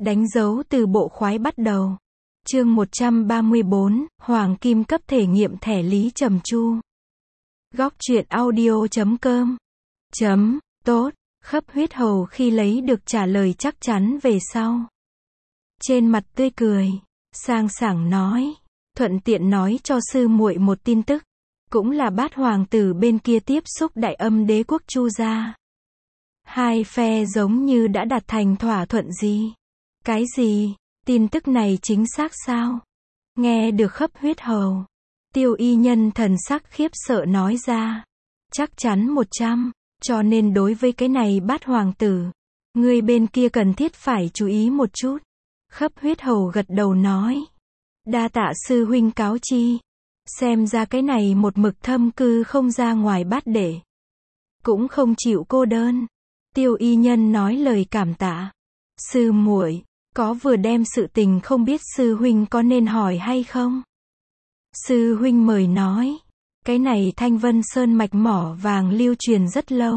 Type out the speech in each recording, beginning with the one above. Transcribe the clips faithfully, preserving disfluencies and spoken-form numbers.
Đánh dấu từ bộ khoái bắt đầu. Chương một trăm ba mươi bốn, Hoàng Kim cấp thể nghiệm thẻ Lý Trầm Chu. Góc truyện audio chấm com. Chấm, tốt, Khấp Huyết Hầu khi lấy được trả lời chắc chắn về sau. Trên mặt tươi cười, sang sảng nói, thuận tiện nói cho sư muội một tin tức, cũng là Bát hoàng tử bên kia tiếp xúc Đại Âm Đế quốc Chu gia. Hai phe giống như đã đạt thành thỏa thuận gì? Cái gì? Tin tức này chính xác sao? Nghe được Khấp Huyết Hầu, Tiêu Y Nhân thần sắc khiếp sợ nói ra. Chắc chắn một trăm, cho nên đối với cái này Bát hoàng tử, người bên kia cần thiết phải chú ý một chút. Khấp Huyết Hầu gật đầu nói. Đa tạ sư huynh cáo chi. Xem ra cái này một mực thâm cư không ra ngoài Bát đệ, cũng không chịu cô đơn. Tiêu Y Nhân nói lời cảm tạ. Sư muội, có vừa đem sự tình không biết sư huynh có nên hỏi hay không? Sư huynh mời nói. Cái này Thanh Vân Sơn mạch mỏ vàng lưu truyền rất lâu,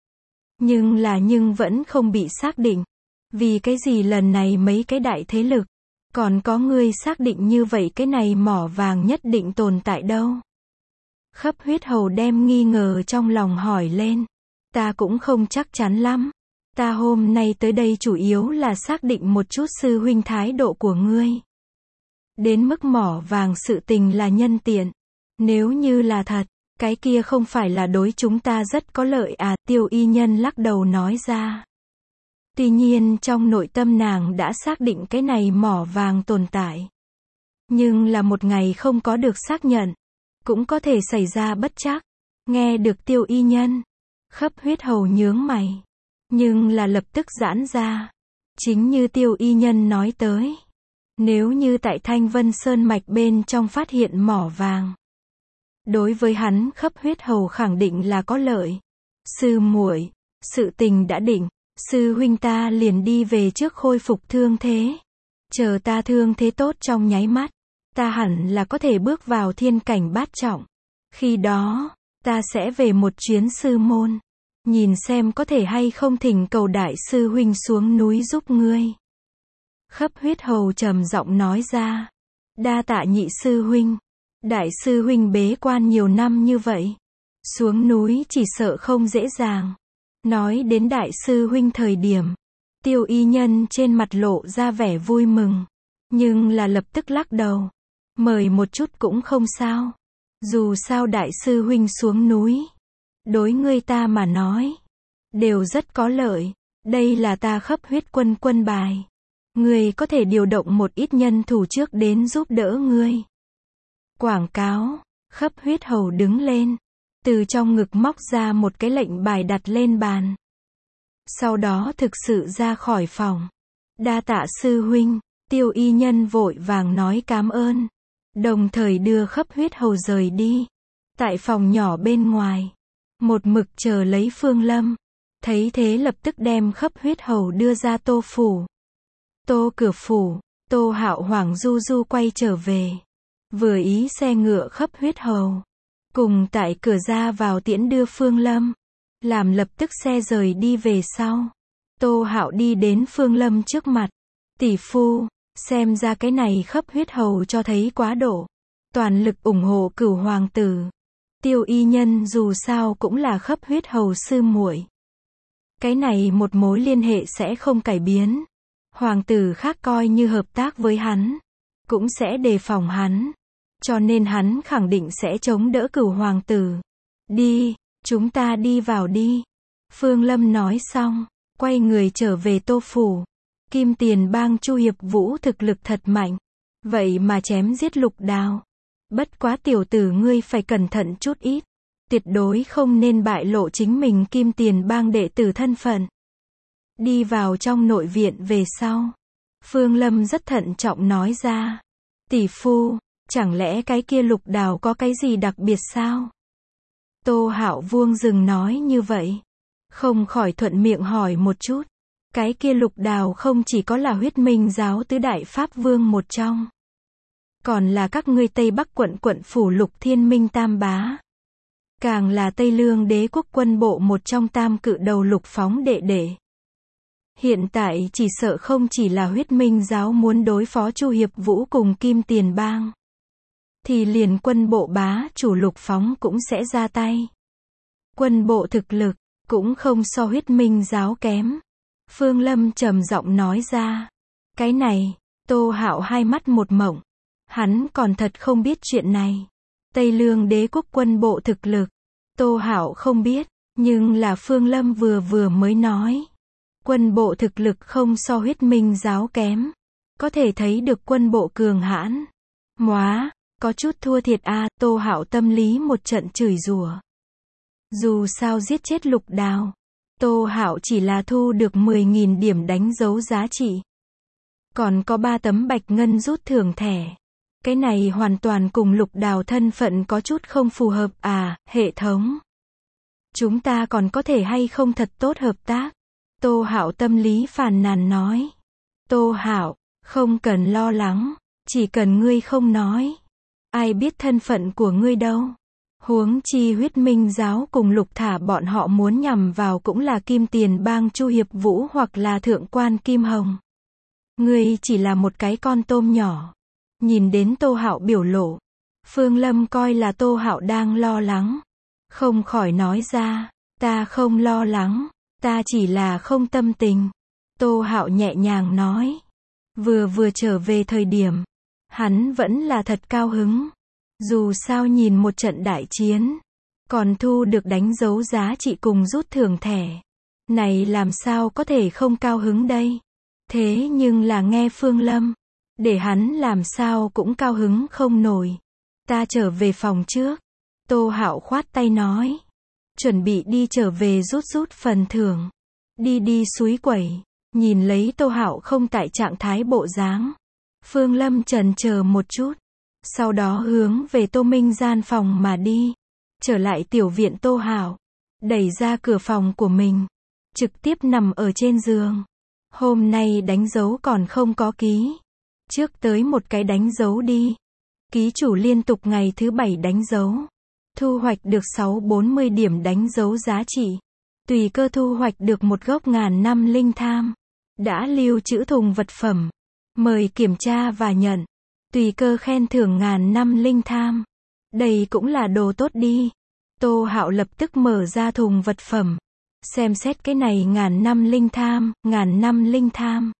nhưng là nhưng vẫn không bị xác định. Vì cái gì lần này mấy cái đại thế lực, còn có người xác định như vậy cái này mỏ vàng nhất định tồn tại đâu? Khấp Huyết Hầu đem nghi ngờ trong lòng hỏi lên. Ta cũng không chắc chắn lắm. Ta hôm nay tới đây chủ yếu là xác định một chút sư huynh thái độ của ngươi. Đến mức mỏ vàng sự tình là nhân tiện. Nếu như là thật, cái kia không phải là đối chúng ta rất có lợi à? Tiêu Y Nhân lắc đầu nói ra. Tuy nhiên trong nội tâm nàng đã xác định cái này mỏ vàng tồn tại. Nhưng là một ngày không có được xác nhận, cũng có thể xảy ra bất trắc. Nghe được Tiêu Y Nhân, Khấp Huyết Hầu nhướng mày, nhưng là lập tức giãn ra. Chính như Tiêu Y Nhân nói tới, nếu như tại Thanh Vân Sơn mạch bên trong phát hiện mỏ vàng, đối với hắn Khấp Huyết Hầu khẳng định là có lợi. Sư muội, sự tình đã định, sư huynh ta liền đi về trước khôi phục thương thế. Chờ ta thương thế tốt trong nháy mắt, ta hẳn là có thể bước vào thiên cảnh bát trọng. Khi đó, ta sẽ về một chuyến sư môn, nhìn xem có thể hay không thỉnh cầu đại sư huynh xuống núi giúp ngươi. Khấp Huyết Hầu trầm giọng nói ra. Đa tạ nhị sư huynh. Đại sư huynh bế quan nhiều năm như vậy, xuống núi chỉ sợ không dễ dàng. Nói đến đại sư huynh thời điểm, Tiêu Y Nhân trên mặt lộ ra vẻ vui mừng, nhưng là lập tức lắc đầu. Mời một chút cũng không sao. Dù sao đại sư huynh xuống núi, đối ngươi ta mà nói, đều rất có lợi. Đây là ta Khấp Huyết quân quân bài. Ngươi có thể điều động một ít nhân thủ trước đến giúp đỡ ngươi. Quảng cáo. Khấp Huyết Hầu đứng lên, từ trong ngực móc ra một cái lệnh bài đặt lên bàn. Sau đó thực sự ra khỏi phòng. Đa tạ sư huynh. Tiêu Y Nhân vội vàng nói cảm ơn, đồng thời đưa Khấp Huyết Hầu rời đi. Tại phòng nhỏ bên ngoài, một mực chờ lấy Phương Lâm, thấy thế lập tức đem Khấp Huyết Hầu đưa ra Tô phủ. Tô cửa phủ, Tô Hạo Hoàng du du quay trở về, vừa ý xe ngựa Khấp Huyết Hầu, cùng tại cửa ra vào tiễn đưa Phương Lâm, làm lập tức xe rời đi về sau. Tô Hạo đi đến Phương Lâm trước mặt. Tỷ phu, xem ra cái này Khấp Huyết Hầu cho thấy quá độ, toàn lực ủng hộ Cửu hoàng tử. Tiêu Y Nhân dù sao cũng là Khấp Huyết Hầu sư muội, cái này một mối liên hệ sẽ không cải biến. Hoàng tử khác coi như hợp tác với hắn, cũng sẽ đề phòng hắn, cho nên hắn khẳng định sẽ chống đỡ Cửu hoàng tử. Đi, chúng ta đi vào đi. Phương Lâm nói xong, quay người trở về Tô phủ. Kim Tiền Bang Chu Hiệp Vũ thực lực thật mạnh, vậy mà chém giết Lục Đào. Bất quá tiểu tử ngươi phải cẩn thận chút ít, tuyệt đối không nên bại lộ chính mình Kim Tiền Bang đệ tử thân phận. Đi vào trong nội viện về sau, Phương Lâm rất thận trọng nói ra. Tỷ phu, chẳng lẽ cái kia Lục Đào có cái gì đặc biệt sao? Tô Hạo Vuông dừng nói như vậy, không khỏi thuận miệng hỏi một chút. Cái kia Lục Đào không chỉ có là Huyết Minh giáo tứ đại pháp vương một trong, còn là các ngươi Tây Bắc quận quận phủ Lục Thiên Minh tam bá, càng là Tây Lương đế quốc quân bộ một trong tam cự đầu Lục Phóng đệ đệ. Hiện tại chỉ sợ không chỉ là Huyết Minh giáo muốn đối phó Chu Hiệp Vũ cùng Kim Tiền Bang, thì liền quân bộ bá chủ Lục Phóng cũng sẽ ra tay. Quân bộ thực lực cũng không so Huyết Minh giáo kém. Phương Lâm trầm giọng nói ra. Cái này, Tô Hạo hai mắt một mộng. Hắn còn thật không biết chuyện này. Tây Lương đế quốc quân bộ thực lực, Tô Hạo không biết, nhưng là Phương Lâm vừa vừa mới nói. Quân bộ thực lực không so Huyết Minh giáo kém. Có thể thấy được quân bộ cường hãn. Móa, có chút thua thiệt a. Tô Hạo tâm lý một trận chửi rủa. Dù sao giết chết Lục Đào, Tô Hạo chỉ là thu được mười nghìn điểm đánh dấu giá trị. Còn có ba tấm bạch ngân rút thưởng thẻ. Cái này hoàn toàn cùng Lục Đào thân phận có chút không phù hợp à, hệ thống. Chúng ta còn có thể hay không thật tốt hợp tác? Tô Hạo tâm lý phàn nàn nói. Tô Hạo, không cần lo lắng, chỉ cần ngươi không nói. Ai biết thân phận của ngươi đâu. Huống chi Huyết Minh giáo cùng Lục Thả bọn họ muốn nhằm vào cũng là Kim Tiền Bang Chu Hiệp Vũ hoặc là thượng quan Kim Hồng. Ngươi chỉ là một cái con tôm nhỏ. Nhìn đến Tô Hạo biểu lộ, Phương Lâm coi là Tô Hạo đang lo lắng, không khỏi nói ra, ta không lo lắng, ta chỉ là không tâm tình. Tô Hạo nhẹ nhàng nói, vừa vừa trở về thời điểm, hắn vẫn là thật cao hứng. Dù sao nhìn một trận đại chiến, còn thu được đánh dấu giá trị cùng rút thưởng thẻ. Này làm sao có thể không cao hứng đây? Thế nhưng là nghe Phương Lâm, để hắn làm sao cũng cao hứng không nổi. Ta trở về phòng trước. Tô Hạo khoát tay nói. Chuẩn bị đi trở về rút rút phần thưởng. Đi đi suối quẩy. Nhìn lấy Tô Hạo không tại trạng thái bộ dáng. Phương Lâm chần chờ một chút. Sau đó hướng về Tô Minh gian phòng mà đi. Trở lại tiểu viện Tô Hạo. Đẩy ra cửa phòng của mình. Trực tiếp nằm ở trên giường. Hôm nay đánh dấu còn không có ký. Trước tới một cái đánh dấu đi. Ký chủ liên tục ngày thứ bảy đánh dấu. Thu hoạch được sáu trăm bốn mươi điểm đánh dấu giá trị. Tùy cơ thu hoạch được một gốc ngàn năm linh tham. Đã lưu trữ thùng vật phẩm. Mời kiểm tra và nhận. Tùy cơ khen thưởng ngàn năm linh tham. Đây cũng là đồ tốt đi. Tô Hạo lập tức mở ra thùng vật phẩm. Xem xét cái này ngàn năm linh tham, ngàn năm linh tham.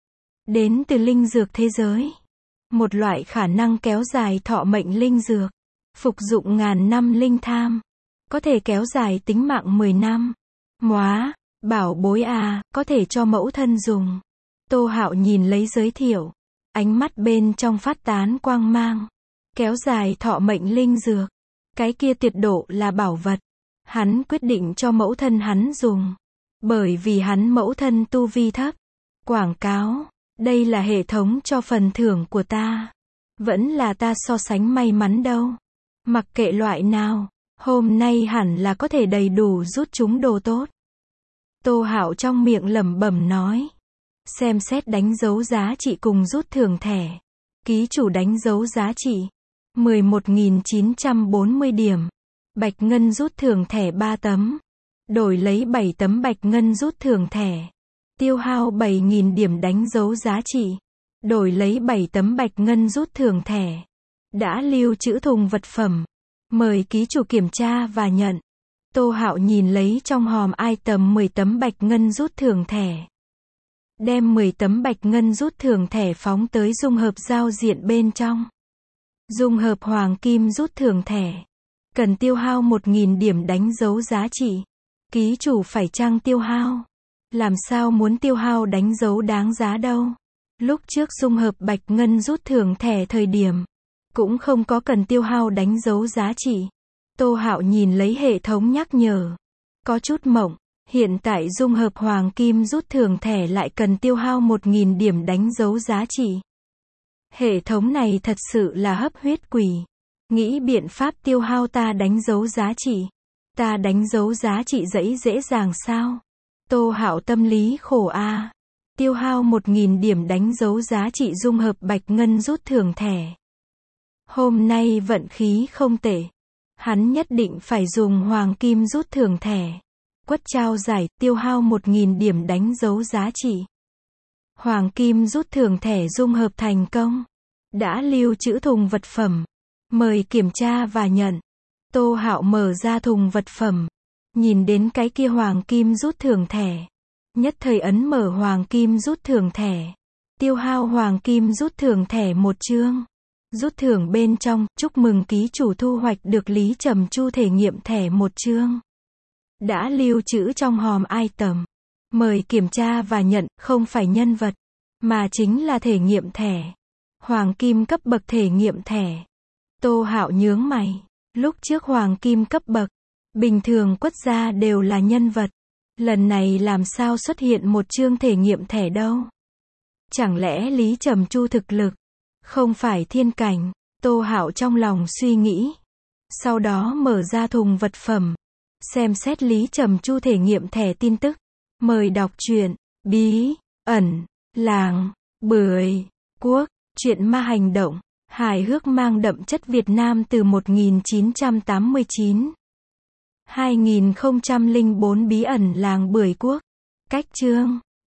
Đến từ linh dược thế giới. Một loại khả năng kéo dài thọ mệnh linh dược. Phục dụng ngàn năm linh tham. Có thể kéo dài tính mạng mười năm. Móa, bảo bối à, có thể cho mẫu thân dùng. Tô Hạo nhìn lấy giới thiệu. Ánh mắt bên trong phát tán quang mang. Kéo dài thọ mệnh linh dược. Cái kia tuyệt độ là bảo vật. Hắn quyết định cho mẫu thân hắn dùng. Bởi vì hắn mẫu thân tu vi thấp. Quảng cáo. Đây là hệ thống cho phần thưởng của ta. Vẫn là ta so sánh may mắn đâu. Mặc kệ loại nào. Hôm nay hẳn là có thể đầy đủ rút chúng đồ tốt. Tô Hạo trong miệng lẩm bẩm nói. Xem xét đánh dấu giá trị cùng rút thưởng thẻ. Ký chủ đánh dấu giá trị. mười một nghìn chín trăm bốn mươi điểm. Bạch ngân rút thưởng thẻ ba tấm. Đổi lấy bảy tấm bạch ngân rút thưởng thẻ. Tiêu hao bảy nghìn điểm đánh dấu giá trị. Đổi lấy bảy tấm bạch ngân rút thưởng thẻ. Đã lưu trữ thùng vật phẩm. Mời ký chủ kiểm tra và nhận. Tô Hạo nhìn lấy trong hòm item mười tấm bạch ngân rút thưởng thẻ. Đem mười tấm bạch ngân rút thưởng thẻ phóng tới dung hợp giao diện bên trong. Dung hợp hoàng kim rút thưởng thẻ. Cần tiêu hao một nghìn điểm đánh dấu giá trị. Ký chủ phải chăng tiêu hao? Làm sao muốn tiêu hao đánh dấu đáng giá đâu? Lúc trước dung hợp bạch ngân rút thưởng thẻ thời điểm. Cũng không có cần tiêu hao đánh dấu giá trị. Tô Hạo nhìn lấy hệ thống nhắc nhở. Có chút mộng. Hiện tại dung hợp hoàng kim rút thưởng thẻ lại cần tiêu hao một nghìn điểm đánh dấu giá trị. Hệ thống này thật sự là hấp huyết quỷ. Nghĩ biện pháp tiêu hao ta đánh dấu giá trị. Ta đánh dấu giá trị dễ dễ dàng sao? Tô Hạo tâm lý khổ a. Tiêu hao một nghìn điểm đánh dấu giá trị dung hợp bạch ngân rút thưởng thẻ. Hôm nay vận khí không tệ. Hắn nhất định phải dùng hoàng kim rút thưởng thẻ. Quất trao giải, tiêu hao một nghìn điểm đánh dấu giá trị. Hoàng kim rút thưởng thẻ dung hợp thành công. Đã lưu trữ thùng vật phẩm. Mời kiểm tra và nhận. Tô Hạo mở ra thùng vật phẩm. Nhìn đến cái kia hoàng kim rút thưởng thẻ. Nhất thời ấn mở hoàng kim rút thưởng thẻ. Tiêu hao hoàng kim rút thưởng thẻ một chương. Rút thưởng bên trong, chúc mừng ký chủ thu hoạch được Lý Trầm Chu thể nghiệm thẻ một chương. Đã lưu trữ trong hòm item. Mời kiểm tra và nhận, không phải nhân vật, mà chính là thể nghiệm thẻ. Hoàng kim cấp bậc thể nghiệm thẻ. Tô Hạo nhướng mày. Lúc trước hoàng kim cấp bậc, bình thường quất ra đều là nhân vật. Lần này làm sao xuất hiện một chương thể nghiệm thẻ đâu? Chẳng lẽ Lý Trầm Chu thực lực không phải thiên cảnh? Tô Hạo trong lòng suy nghĩ. Sau đó mở ra thùng vật phẩm. Xem xét Lý Trầm Chu thể nghiệm thẻ tin tức. Mời đọc truyện. Bí ẩn làng Bưởi Quốc. Truyện ma hành động. Hài hước mang đậm chất Việt Nam từ một nghìn chín trăm tám mươi chín. hai nghìn không trăm lẻ bốn Bí ẩn làng Bưởi Quốc. Cách chương.